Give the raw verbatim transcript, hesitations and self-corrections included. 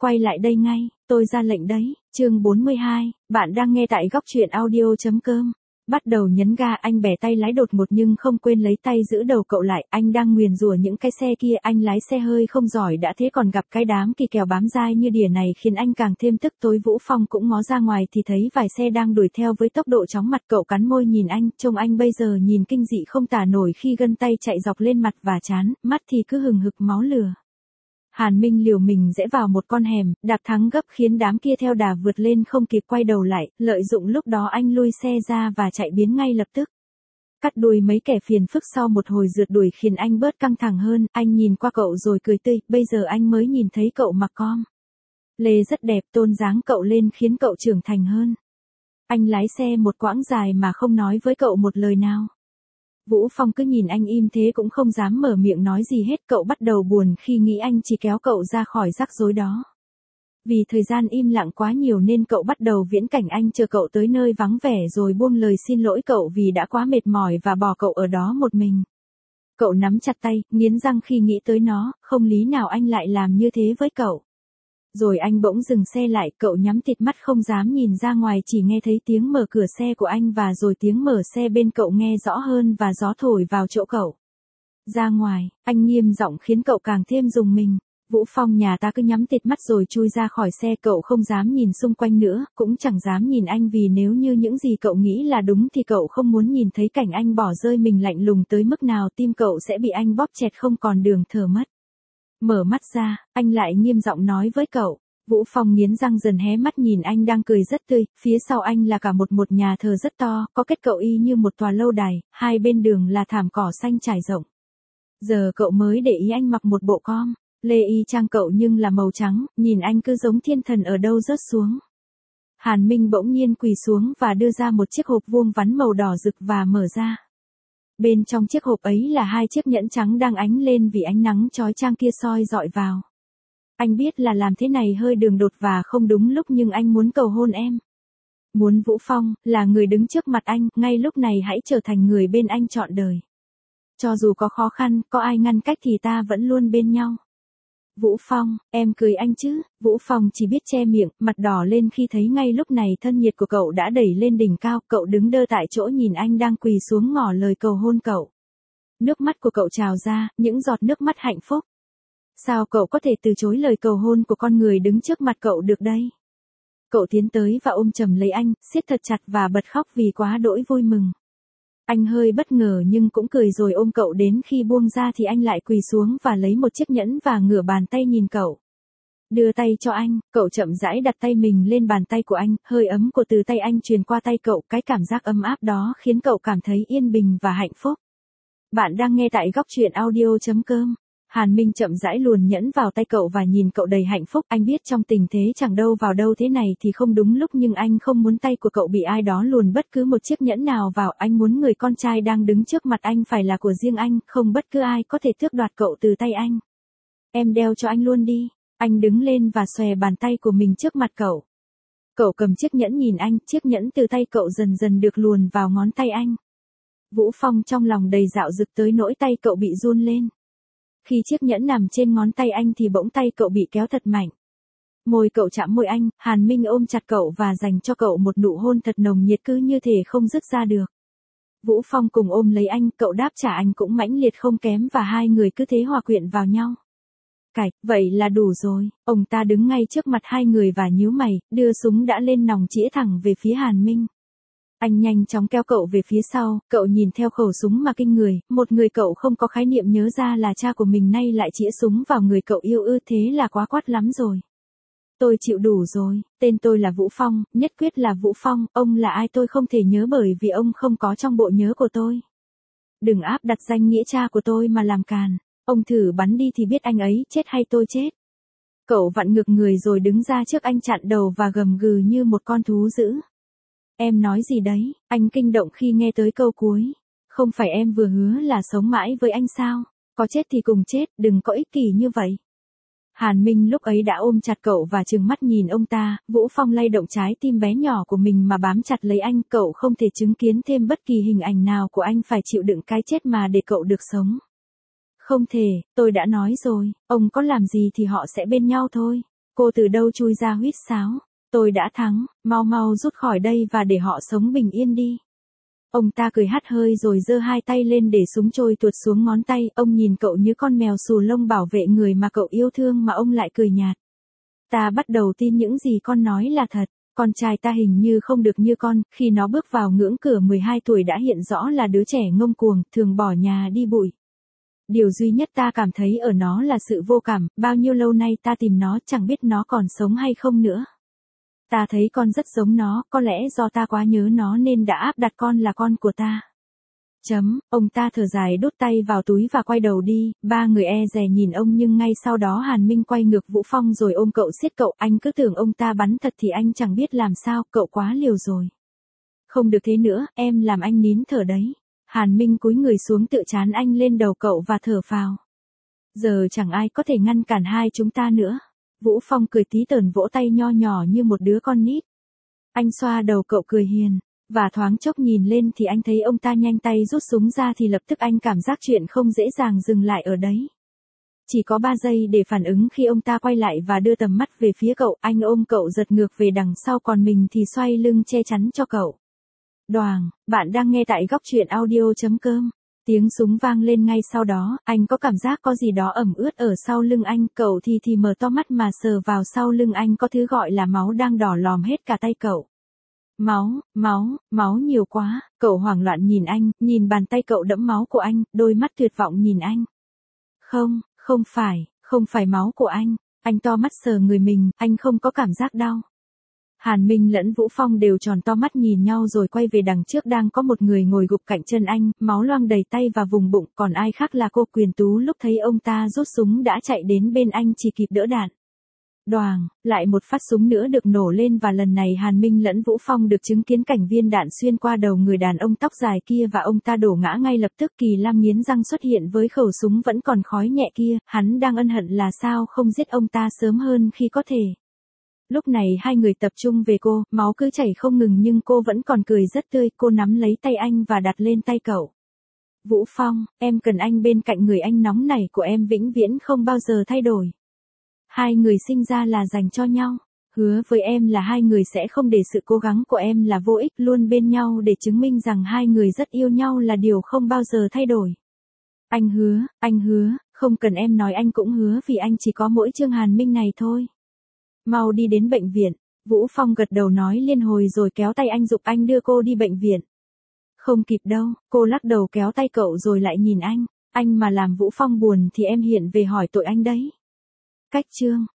quay lại đây ngay, tôi ra lệnh đấy. Chương bốn mươi hai, bạn đang nghe tại góc truyện audio.com. Bắt đầu nhấn ga, anh bẻ tay lái đột ngột nhưng không quên lấy tay giữ đầu cậu lại, anh đang nguyền rủa những cái xe kia, anh lái xe hơi không giỏi đã thế còn gặp cái đám kỳ kèo bám dai như đỉa này khiến anh càng thêm tức tối. Vũ Phong cũng ngó ra ngoài thì thấy vài xe đang đuổi theo với tốc độ chóng mặt, cậu cắn môi nhìn anh, trông anh bây giờ nhìn kinh dị không tả nổi khi gân tay chạy dọc lên mặt và trán, mắt thì cứ hừng hực máu lửa. Hàn Minh liều mình rẽ vào một con hẻm, đạp thắng gấp khiến đám kia theo đà vượt lên không kịp quay đầu lại, lợi dụng lúc đó anh lui xe ra và chạy biến ngay lập tức. Cắt đuôi mấy kẻ phiền phức sau một hồi rượt đuổi khiến anh bớt căng thẳng hơn, anh nhìn qua cậu rồi cười tươi, bây giờ anh mới nhìn thấy cậu mặc com lê rất đẹp, tôn dáng cậu lên khiến cậu trưởng thành hơn. Anh lái xe một quãng dài mà không nói với cậu một lời nào. Vũ Phong cứ nhìn anh im thế cũng không dám mở miệng nói gì hết, cậu bắt đầu buồn khi nghĩ anh chỉ kéo cậu ra khỏi rắc rối đó. Vì thời gian im lặng quá nhiều nên cậu bắt đầu viễn cảnh anh chờ cậu tới nơi vắng vẻ rồi buông lời xin lỗi cậu vì đã quá mệt mỏi và bỏ cậu ở đó một mình. Cậu nắm chặt tay, nghiến răng khi nghĩ tới nó, không lý nào anh lại làm như thế với cậu. Rồi anh bỗng dừng xe lại, cậu nhắm tịt mắt không dám nhìn ra ngoài, chỉ nghe thấy tiếng mở cửa xe của anh và rồi tiếng mở xe bên cậu nghe rõ hơn và gió thổi vào chỗ cậu. Ra ngoài, anh nghiêm giọng khiến cậu càng thêm rùng mình. Vũ Phong, nhà ta, cứ nhắm tịt mắt rồi chui ra khỏi xe, cậu không dám nhìn xung quanh nữa, cũng chẳng dám nhìn anh vì nếu như những gì cậu nghĩ là đúng thì cậu không muốn nhìn thấy cảnh anh bỏ rơi mình lạnh lùng tới mức nào, tim cậu sẽ bị anh bóp chẹt không còn đường thở mất. Mở mắt ra, anh lại nghiêm giọng nói với cậu. Vũ Phong nghiến răng dần hé mắt nhìn anh đang cười rất tươi, phía sau anh là cả một một nhà thờ rất to, có kết cấu y như một tòa lâu đài, hai bên đường là thảm cỏ xanh trải rộng. Giờ cậu mới để ý anh mặc một bộ com lê y chang cậu nhưng là màu trắng, nhìn anh cứ giống thiên thần ở đâu rớt xuống. Hàn Minh bỗng nhiên quỳ xuống và đưa ra một chiếc hộp vuông vắn màu đỏ rực và mở ra. Bên trong chiếc hộp ấy là hai chiếc nhẫn trắng đang ánh lên vì ánh nắng chói chang kia soi dọi vào. Anh biết là làm thế này hơi đường đột và không đúng lúc nhưng anh muốn cầu hôn em. Muốn Vũ Phong, là người đứng trước mặt anh, ngay lúc này hãy trở thành người bên anh trọn đời. Cho dù có khó khăn, có ai ngăn cách thì ta vẫn luôn bên nhau. Vũ Phong, em cười anh chứ? Vũ Phong chỉ biết che miệng, mặt đỏ lên khi thấy ngay lúc này thân nhiệt của cậu đã đẩy lên đỉnh cao, cậu đứng đơ tại chỗ nhìn anh đang quỳ xuống ngỏ lời cầu hôn cậu. Nước mắt của cậu trào ra, những giọt nước mắt hạnh phúc. Sao cậu có thể từ chối lời cầu hôn của con người đứng trước mặt cậu được đây? Cậu tiến tới và ôm chầm lấy anh, siết thật chặt và bật khóc vì quá đỗi vui mừng. Anh hơi bất ngờ nhưng cũng cười rồi ôm cậu, đến khi buông ra thì anh lại quỳ xuống và lấy một chiếc nhẫn và ngửa bàn tay nhìn cậu. Đưa tay cho anh, cậu chậm rãi đặt tay mình lên bàn tay của anh, hơi ấm của từ tay anh truyền qua tay cậu, cái cảm giác ấm áp đó khiến cậu cảm thấy yên bình và hạnh phúc. Bạn đang nghe tại góc truyện audio.com. Hàn Minh chậm rãi luồn nhẫn vào tay cậu và nhìn cậu đầy hạnh phúc, anh biết trong tình thế chẳng đâu vào đâu thế này thì không đúng lúc nhưng anh không muốn tay của cậu bị ai đó luồn bất cứ một chiếc nhẫn nào vào, anh muốn người con trai đang đứng trước mặt anh phải là của riêng anh, không bất cứ ai có thể tước đoạt cậu từ tay anh. Em đeo cho anh luôn đi. Anh đứng lên và xòe bàn tay của mình trước mặt cậu. Cậu cầm chiếc nhẫn nhìn anh, chiếc nhẫn từ tay cậu dần dần được luồn vào ngón tay anh. Vũ Phong trong lòng đầy dạo dực tới nỗi tay cậu bị run lên. Khi chiếc nhẫn nằm trên ngón tay anh thì bỗng tay cậu bị kéo thật mạnh. Môi cậu chạm môi anh, Hàn Minh ôm chặt cậu và dành cho cậu một nụ hôn thật nồng nhiệt cứ như thể không dứt ra được. Vũ Phong cùng ôm lấy anh, cậu đáp trả anh cũng mãnh liệt không kém và hai người cứ thế hòa quyện vào nhau. Cạch, vậy là đủ rồi. Ông ta đứng ngay trước mặt hai người và nhíu mày, đưa súng đã lên nòng chĩa thẳng về phía Hàn Minh. Anh nhanh chóng kéo cậu về phía sau, cậu nhìn theo khẩu súng mà kinh người, một người cậu không có khái niệm nhớ ra là cha của mình nay lại chĩa súng vào người cậu yêu ư, thế là quá quát lắm rồi. Tôi chịu đủ rồi, tên tôi là Vũ Phong, nhất quyết là Vũ Phong, ông là ai tôi không thể nhớ bởi vì ông không có trong bộ nhớ của tôi. Đừng áp đặt danh nghĩa cha của tôi mà làm càn, ông thử bắn đi thì biết anh ấy chết hay tôi chết. Cậu vặn ngược người rồi đứng ra trước anh chặn đầu và gầm gừ như một con thú dữ. Em nói gì đấy? Anh kinh động khi nghe tới câu cuối. Không phải em vừa hứa là sống mãi với anh sao? Có chết thì cùng chết, đừng có ích kỷ như vậy. Hàn Minh lúc ấy đã ôm chặt cậu và trừng mắt nhìn ông ta, Vũ Phong lay động trái tim bé nhỏ của mình mà bám chặt lấy anh, cậu không thể chứng kiến thêm bất kỳ hình ảnh nào của anh phải chịu đựng cái chết mà để cậu được sống. Không thể, tôi đã nói rồi, ông có làm gì thì họ sẽ bên nhau thôi. Cô từ đâu chui ra huýt sáo? Tôi đã thắng, mau mau rút khỏi đây và để họ sống bình yên đi. Ông ta cười hắt hơi rồi giơ hai tay lên để súng trôi tuột xuống ngón tay. Ông nhìn cậu như con mèo xù lông bảo vệ người mà cậu yêu thương mà ông lại cười nhạt. Ta bắt đầu tin những gì con nói là thật. Con trai ta hình như không được như con, khi nó bước vào ngưỡng cửa mười hai tuổi đã hiện rõ là đứa trẻ ngông cuồng, thường bỏ nhà đi bụi. Điều duy nhất ta cảm thấy ở nó là sự vô cảm, bao nhiêu lâu nay ta tìm nó chẳng biết nó còn sống hay không nữa. Ta thấy con rất giống nó, có lẽ do ta quá nhớ nó nên đã áp đặt con là con của ta. Chấm, ông ta thở dài đút tay vào túi và quay đầu đi, ba người e dè nhìn ông nhưng ngay sau đó Hàn Minh quay ngược Vũ Phong rồi ôm cậu siết cậu, anh cứ tưởng ông ta bắn thật thì anh chẳng biết làm sao, cậu quá liều rồi. Không được thế nữa, em làm anh nín thở đấy. Hàn Minh cúi người xuống tựa trán anh lên đầu cậu và thở phào. Giờ chẳng ai có thể ngăn cản hai chúng ta nữa. Vũ Phong cười tí tởn vỗ tay nho nhỏ như một đứa con nít. Anh xoa đầu cậu cười hiền, và thoáng chốc nhìn lên thì anh thấy ông ta nhanh tay rút súng ra thì lập tức anh cảm giác chuyện không dễ dàng dừng lại ở đấy. Chỉ có ba giây để phản ứng khi ông ta quay lại và đưa tầm mắt về phía cậu, anh ôm cậu giật ngược về đằng sau còn mình thì xoay lưng che chắn cho cậu. Đoàng, bạn đang nghe tại góc truyện audio chấm com. Tiếng súng vang lên ngay sau đó, anh có cảm giác có gì đó ẩm ướt ở sau lưng anh, cậu thì thì mở to mắt mà sờ vào sau lưng anh có thứ gọi là máu đang đỏ lòm hết cả tay cậu. Máu, máu, máu nhiều quá, cậu hoảng loạn nhìn anh, nhìn bàn tay cậu đẫm máu của anh, đôi mắt tuyệt vọng nhìn anh. Không, không phải, không phải máu của anh, anh to mắt sờ người mình, anh không có cảm giác đau. Hàn Minh lẫn Vũ Phong đều tròn to mắt nhìn nhau rồi quay về đằng trước đang có một người ngồi gục cạnh chân anh, máu loang đầy tay và vùng bụng, còn ai khác là cô Quyền Tú lúc thấy ông ta rút súng đã chạy đến bên anh chỉ kịp đỡ đạn. Đoàng, lại một phát súng nữa được nổ lên và lần này Hàn Minh lẫn Vũ Phong được chứng kiến cảnh viên đạn xuyên qua đầu người đàn ông tóc dài kia và ông ta đổ ngã ngay lập tức. Kỳ Lam nghiến răng xuất hiện với khẩu súng vẫn còn khói nhẹ kia, hắn đang ân hận là sao không giết ông ta sớm hơn khi có thể. Lúc này hai người tập trung về cô, máu cứ chảy không ngừng nhưng cô vẫn còn cười rất tươi, cô nắm lấy tay anh và đặt lên tay cậu. Vũ Phong, em cần anh bên cạnh người anh nóng nảy của em vĩnh viễn không bao giờ thay đổi. Hai người sinh ra là dành cho nhau, hứa với em là hai người sẽ không để sự cố gắng của em là vô ích, luôn bên nhau để chứng minh rằng hai người rất yêu nhau là điều không bao giờ thay đổi. Anh hứa, anh hứa, không cần em nói anh cũng hứa vì anh chỉ có mỗi Trương Hàn Minh này thôi. Mau đi đến bệnh viện, Vũ Phong gật đầu nói liên hồi rồi kéo tay anh giục anh đưa cô đi bệnh viện. Không kịp đâu, cô lắc đầu kéo tay cậu rồi lại nhìn anh, anh mà làm Vũ Phong buồn thì em hiện về hỏi tội anh đấy. Cách chương